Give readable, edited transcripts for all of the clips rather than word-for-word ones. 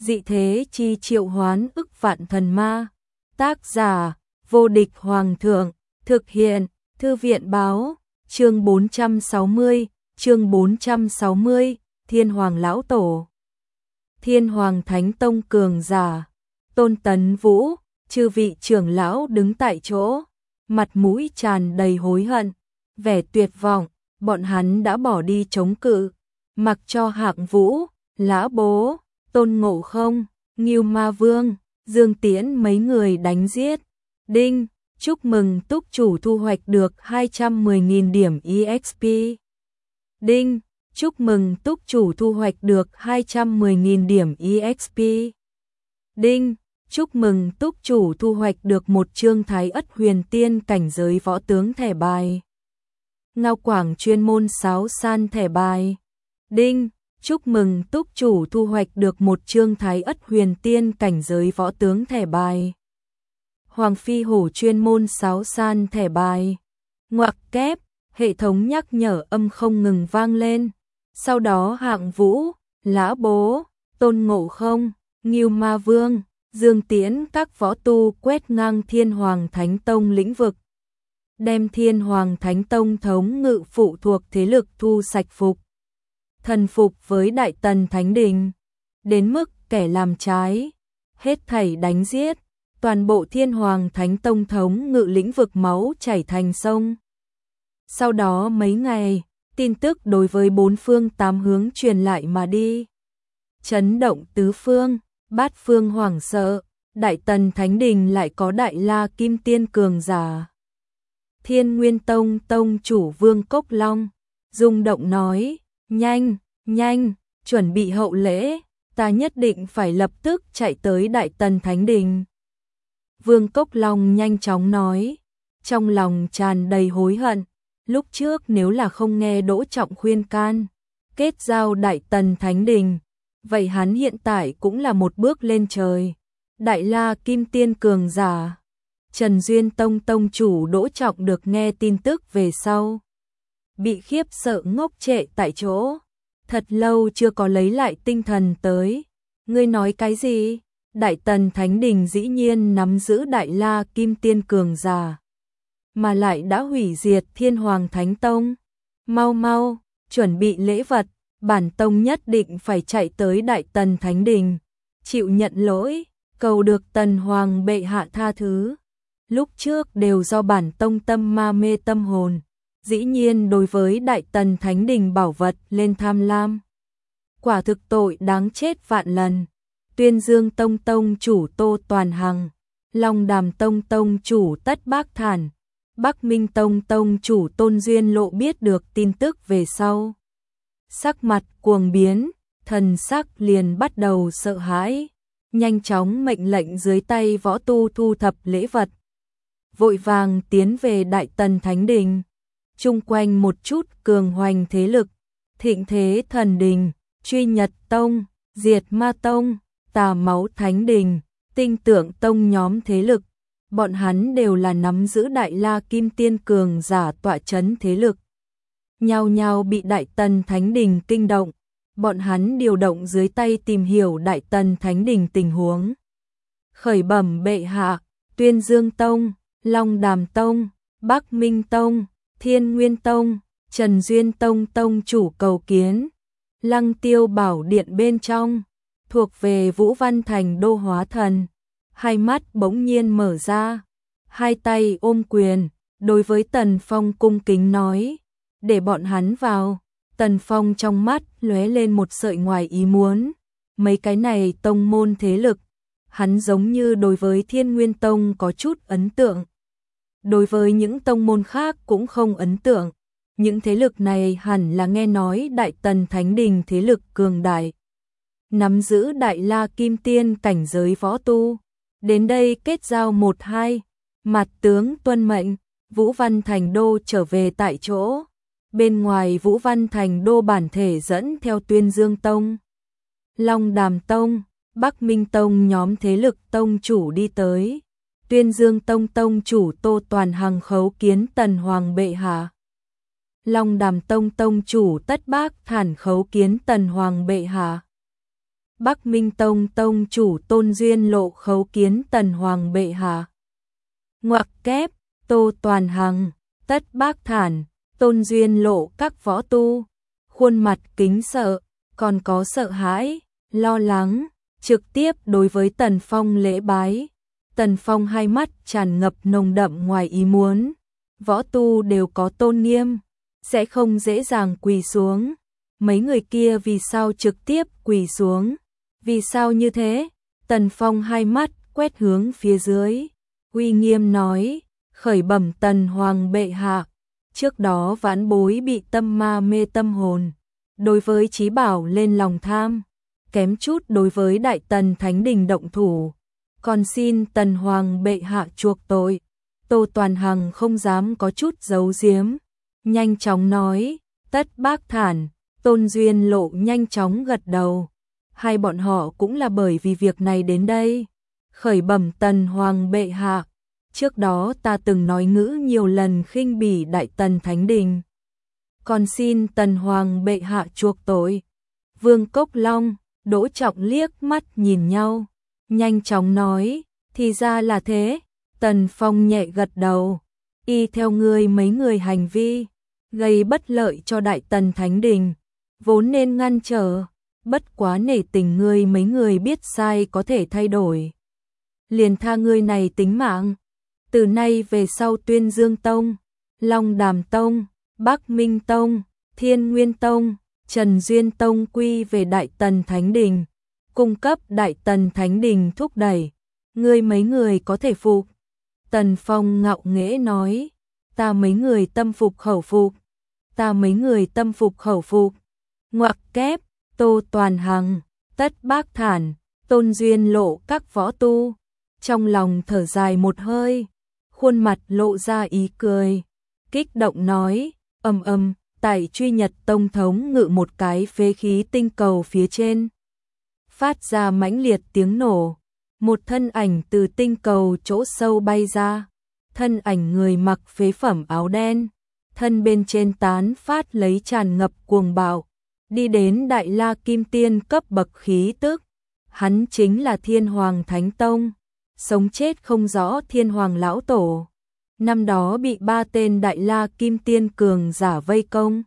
dị thế chi triệu hoán ức vạn thần ma. Tác giả, vô địch hoàng thượng, thực hiện, thư viện báo, chương 460, Thiên Hoàng Lão Tổ. Thiên Hoàng Thánh Tông cường giả, Tôn Tấn Vũ, chư vị trưởng lão đứng tại chỗ, mặt mũi tràn đầy hối hận, vẻ tuyệt vọng, bọn hắn đã bỏ đi chống cự, mặc cho Hạng Vũ, Lã Bố, Tôn Ngộ Không, Ngưu Ma Vương, Dương Tiễn mấy người đánh giết. Đinh, chúc mừng túc chủ thu hoạch được 210.000 điểm EXP. Đinh, chúc mừng túc chủ thu hoạch được 210.000 điểm EXP. Đinh, chúc mừng túc chủ thu hoạch được một chương Thái Ất Huyền Tiên cảnh giới võ tướng thẻ bài. Ngao Quảng chuyên môn sáo san thẻ bài. Đinh, chúc mừng túc chủ thu hoạch được một chương Thái Ất Huyền Tiên cảnh giới võ tướng thẻ bài. Hoàng Phi Hổ chuyên môn sáo san thẻ bài. Ngoặc kép, hệ thống nhắc nhở âm không ngừng vang lên. Sau đó Hạng Vũ, Lã Bố, Tôn Ngộ Không, Ngưu Ma Vương, Dương Tiễn các võ tu quét ngang Thiên Hoàng Thánh Tông lĩnh vực. Đem Thiên Hoàng Thánh Tông thống ngự phụ thuộc thế lực thu sạch phục. Thần phục với Đại Tần Thánh Đình. Đến mức kẻ làm trái, hết thảy đánh giết. Toàn bộ Thiên Hoàng Thánh Tông thống ngự lĩnh vực máu chảy thành sông. Sau đó mấy ngày, tin tức đối với bốn phương tám hướng truyền lại mà đi. Chấn động tứ phương, bát phương hoảng sợ, Đại Tần Thánh Đình lại có Đại La Kim Tiên cường giả. Thiên Nguyên Tông Tông chủ Vương Cốc Long, rung động nói, nhanh, nhanh, chuẩn bị hậu lễ, ta nhất định phải lập tức chạy tới Đại Tần Thánh Đình. Vương Cốc Long nhanh chóng nói, trong lòng tràn đầy hối hận, lúc trước nếu là không nghe Đỗ Trọng khuyên can, kết giao Đại Tần Thánh Đình, vậy hắn hiện tại cũng là một bước lên trời. Đại La Kim Tiên cường giả. Trần Duyên Tông tông chủ Đỗ Trọng được nghe tin tức về sau, bị khiếp sợ ngốc trệ tại chỗ, thật lâu chưa có lấy lại tinh thần tới. Ngươi nói cái gì? Đại Tần Thánh Đình dĩ nhiên nắm giữ Đại La Kim Tiên cường giả, mà lại đã hủy diệt Thiên Hoàng Thánh Tông. Mau mau, chuẩn bị lễ vật, bản tông nhất định phải chạy tới Đại Tần Thánh Đình, chịu nhận lỗi, cầu được Tần Hoàng bệ hạ tha thứ. Lúc trước đều do bản tông tâm ma mê tâm hồn, dĩ nhiên đối với Đại Tần Thánh Đình bảo vật lên tham lam. Quả thực tội đáng chết vạn lần. Tuyên Dương Tông tông chủ Tô Toàn Hằng, Long Đàm Tông tông chủ Tất Bác Thản, Bắc Minh Tông tông chủ Tôn Duyên Lộ biết được tin tức về sau, sắc mặt cuồng biến, thần sắc liền bắt đầu sợ hãi, nhanh chóng mệnh lệnh dưới tay võ tu thu thập lễ vật, vội vàng tiến về Đại Tần Thánh Đình. Chung quanh một chút cường hoành thế lực, Thịnh Thế Thần Đình, Truy Nhật Tông, Diệt Ma Tông, Tà Máu Thánh Đình, Tinh Tượng Tông nhóm thế lực, bọn hắn đều là nắm giữ Đại La Kim Tiên cường giả tọa chấn thế lực. Nhao nhao bị Đại Tần Thánh Đình kinh động, bọn hắn điều động dưới tay tìm hiểu Đại Tần Thánh Đình tình huống. Khởi bẩm bệ hạ, Tuyên Dương Tông, Long Đàm Tông, Bắc Minh Tông, Thiên Nguyên Tông, Trần Duyên Tông tông chủ cầu kiến. Lăng Tiêu Bảo Điện bên trong, thuộc về Vũ Văn Thành Đô hóa thần, hai mắt bỗng nhiên mở ra, hai tay ôm quyền, đối với Tần Phong cung kính nói, để bọn hắn vào. Tần Phong trong mắt lóe lên một sợi ngoài ý muốn, mấy cái này tông môn thế lực, hắn giống như đối với Thiên Nguyên Tông có chút ấn tượng, đối với những tông môn khác cũng không ấn tượng. Những thế lực này hẳn là nghe nói Đại Tần Thánh Đình thế lực cường đại, nắm giữ Đại La Kim Tiên cảnh giới võ tu, đến đây kết giao 1-2, mặt tướng tuân mệnh. Vũ Văn Thành Đô trở về tại chỗ, bên ngoài Vũ Văn Thành Đô bản thể dẫn theo Tuyên Dương Tông, Long Đàm Tông, Bắc Minh Tông nhóm thế lực tông chủ đi tới. Tuyên Dương Tông tông chủ Tô Toàn Hằng khấu kiến Tần Hoàng bệ hạ. Long Đàm Tông tông chủ Tất Bác Thản khấu kiến Tần Hoàng bệ hạ. Bắc Minh Tông tông chủ Tôn Duyên Lộ khấu kiến Tần Hoàng bệ hạ. Ngoặc kép, Tô Toàn Hằng, tất bác thản, Tôn Duyên Lộ các võ tu, khuôn mặt kính sợ, còn có sợ hãi, lo lắng, trực tiếp đối với Tần Phong lễ bái. Tần Phong hai mắt tràn ngập nồng đậm ngoài ý muốn, võ tu đều có tôn nghiêm, sẽ không dễ dàng quỳ xuống. Mấy người kia vì sao trực tiếp quỳ xuống? Vì sao như thế? Tần Phong hai mắt quét hướng phía dưới, uy nghiêm nói, khởi bẩm Tần Hoàng bệ hạ, trước đó vãn bối bị tâm ma mê tâm hồn, đối với trí bảo lên lòng tham, kém chút đối với Đại Tần Thánh Đình động thủ, còn xin Tần Hoàng bệ hạ chuộc tội. Tô Toàn Hằng không dám có chút giấu giếm, nhanh chóng nói, tất bác thản. Tôn Duyên Lộ nhanh chóng gật đầu, hai bọn họ cũng là bởi vì việc này đến đây. Khởi bẩm Tần Hoàng bệ hạ, trước đó ta từng nói ngữ nhiều lần khinh bỉ Đại Tần Thánh Đình, còn xin Tần Hoàng bệ hạ chuộc tội. Vương Cốc Long, Đỗ Trọng liếc mắt nhìn nhau, nhanh chóng nói, thì ra là thế. Tần Phong nhẹ gật đầu, y theo ngươi mấy người hành vi gây bất lợi cho Đại Tần Thánh Đình, vốn nên ngăn trở, bất quá nể tình ngươi mấy người biết sai có thể thay đổi, liền tha ngươi này tính mạng. Từ nay về sau Tuyên Dương Tông, Long Đàm Tông, Bắc Minh Tông, Thiên Nguyên Tông, Trần Duyên Tông quy về Đại Tần Thánh Đình, cung cấp Đại Tần Thánh Đình thúc đẩy, ngươi mấy người có thể phục? Tần Phong ngạo nghễ nói, ta mấy người tâm phục khẩu phục, ta mấy người tâm phục khẩu phục. Ngoặc kép, Tô Toàn Hằng, tất bác thản, Tôn Duyên Lộ các võ tu, trong lòng thở dài một hơi, khuôn mặt lộ ra ý cười, kích động nói, tại Truy Nhật Tông thống ngự một cái phế khí tinh cầu phía trên, phát ra mãnh liệt tiếng nổ, một thân ảnh từ tinh cầu chỗ sâu bay ra, thân ảnh người mặc phế phẩm áo đen, thân bên trên tán phát lấy tràn ngập cuồng bạo, đi đến Đại La Kim Tiên cấp bậc khí tức, hắn chính là Thiên Hoàng Thánh Tông, sống chết không rõ Thiên Hoàng lão tổ, năm đó bị 3 tên Đại La Kim Tiên cường giả vây công,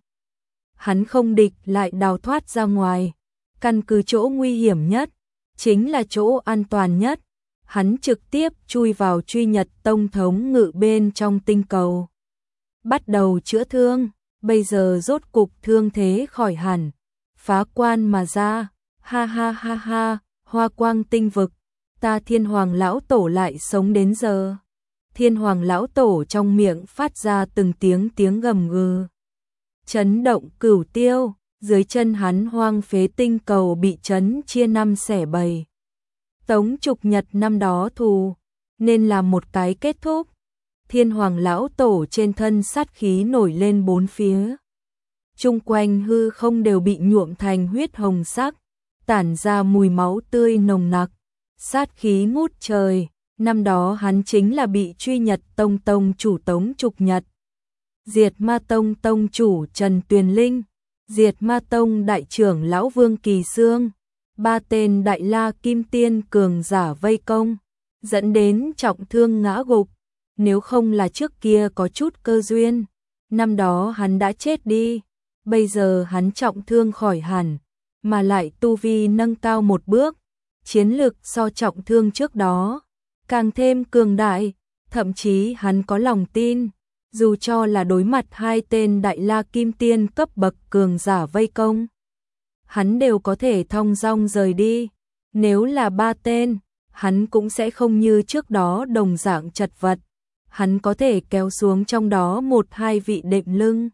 hắn không địch lại đào thoát ra ngoài, căn cứ chỗ nguy hiểm nhất, chính là chỗ an toàn nhất, hắn trực tiếp chui vào Truy Nhật Tông thống ngự bên trong tinh cầu, bắt đầu chữa thương, bây giờ rốt cục thương thế khỏi hẳn, phá quan mà ra, ha ha ha ha, Hoa Quang tinh vực, ta Thiên Hoàng lão tổ lại sống đến giờ. Thiên Hoàng lão tổ trong miệng phát ra từng tiếng gầm gừ, chấn động cửu tiêu, dưới chân hắn hoang phế tinh cầu bị chấn chia năm xẻ bảy. Tống Trục Nhật năm đó thù, nên là một cái kết thúc. Thiên Hoàng lão tổ trên thân sát khí nổi lên bốn phía, chung quanh hư không đều bị nhuộm thành huyết hồng sắc, tản ra mùi máu tươi nồng nặc, sát khí ngút trời. Năm đó hắn chính là bị Truy Nhật Tông tông chủ Tống Trục Nhật, Diệt Ma Tông tông chủ Trần Tuyền Linh, Diệt Ma Tông đại trưởng lão Vương Kỳ Sương, 3 tên Đại La Kim Tiên cường giả vây công, dẫn đến trọng thương ngã gục. Nếu không là trước kia có chút cơ duyên, năm đó hắn đã chết đi. Bây giờ hắn trọng thương khỏi hẳn, mà lại tu vi nâng cao một bước, chiến lực so trọng thương trước đó càng thêm cường đại, thậm chí hắn có lòng tin, dù cho là đối mặt 2 tên Đại La Kim Tiên cấp bậc cường giả vây công, hắn đều có thể thong dong rời đi. Nếu là 3 tên, hắn cũng sẽ không như trước đó đồng dạng chật vật, hắn có thể kéo xuống trong đó 1-2 vị đệm lưng.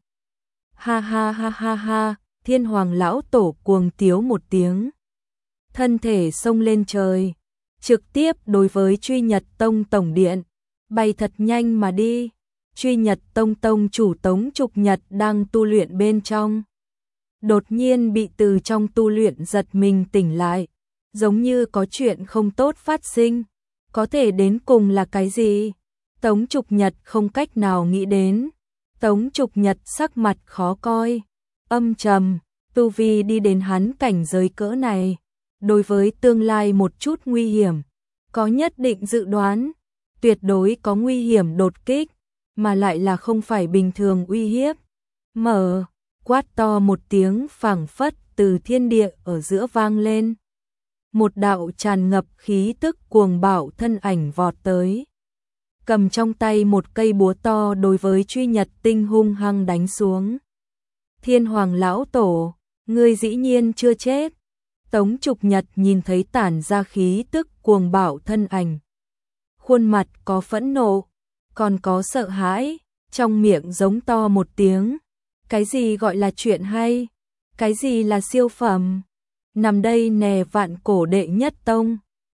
Ha ha ha ha ha, Thiên Hoàng lão tổ cuồng tiếu một tiếng, thân thể xông lên trời, trực tiếp đối với Truy Nhật Tông tổng điện, bay thật nhanh mà đi. Truy Nhật Tông tông chủ Tống Trục Nhật đang tu luyện bên trong, đột nhiên bị từ trong tu luyện giật mình tỉnh lại, giống như có chuyện không tốt phát sinh, có thể đến cùng là cái gì? Tống Trục Nhật không cách nào nghĩ đến. Tống Trục Nhật sắc mặt khó coi, âm trầm, tu vi đi đến hắn cảnh giới cỡ này, đối với tương lai một chút nguy hiểm, có nhất định dự đoán, tuyệt đối có nguy hiểm đột kích, mà lại là không phải bình thường uy hiếp. Mở, quát to một tiếng phảng phất từ thiên địa ở giữa vang lên. Một đạo tràn ngập khí tức cuồng bạo thân ảnh vọt tới. Cầm trong tay một cây búa to đối với Truy Nhật Tinh hung hăng đánh xuống. Thiên Hoàng lão tổ, ngươi dĩ nhiên chưa chết. Tống Trục Nhật nhìn thấy tản ra khí tức cuồng bạo thân ảnh. Khuôn mặt có phẫn nộ, còn có sợ hãi, trong miệng giống to một tiếng. Cái gì gọi là chuyện hay? Cái gì là siêu phẩm? Nằm đây nè vạn cổ đệ nhất tông.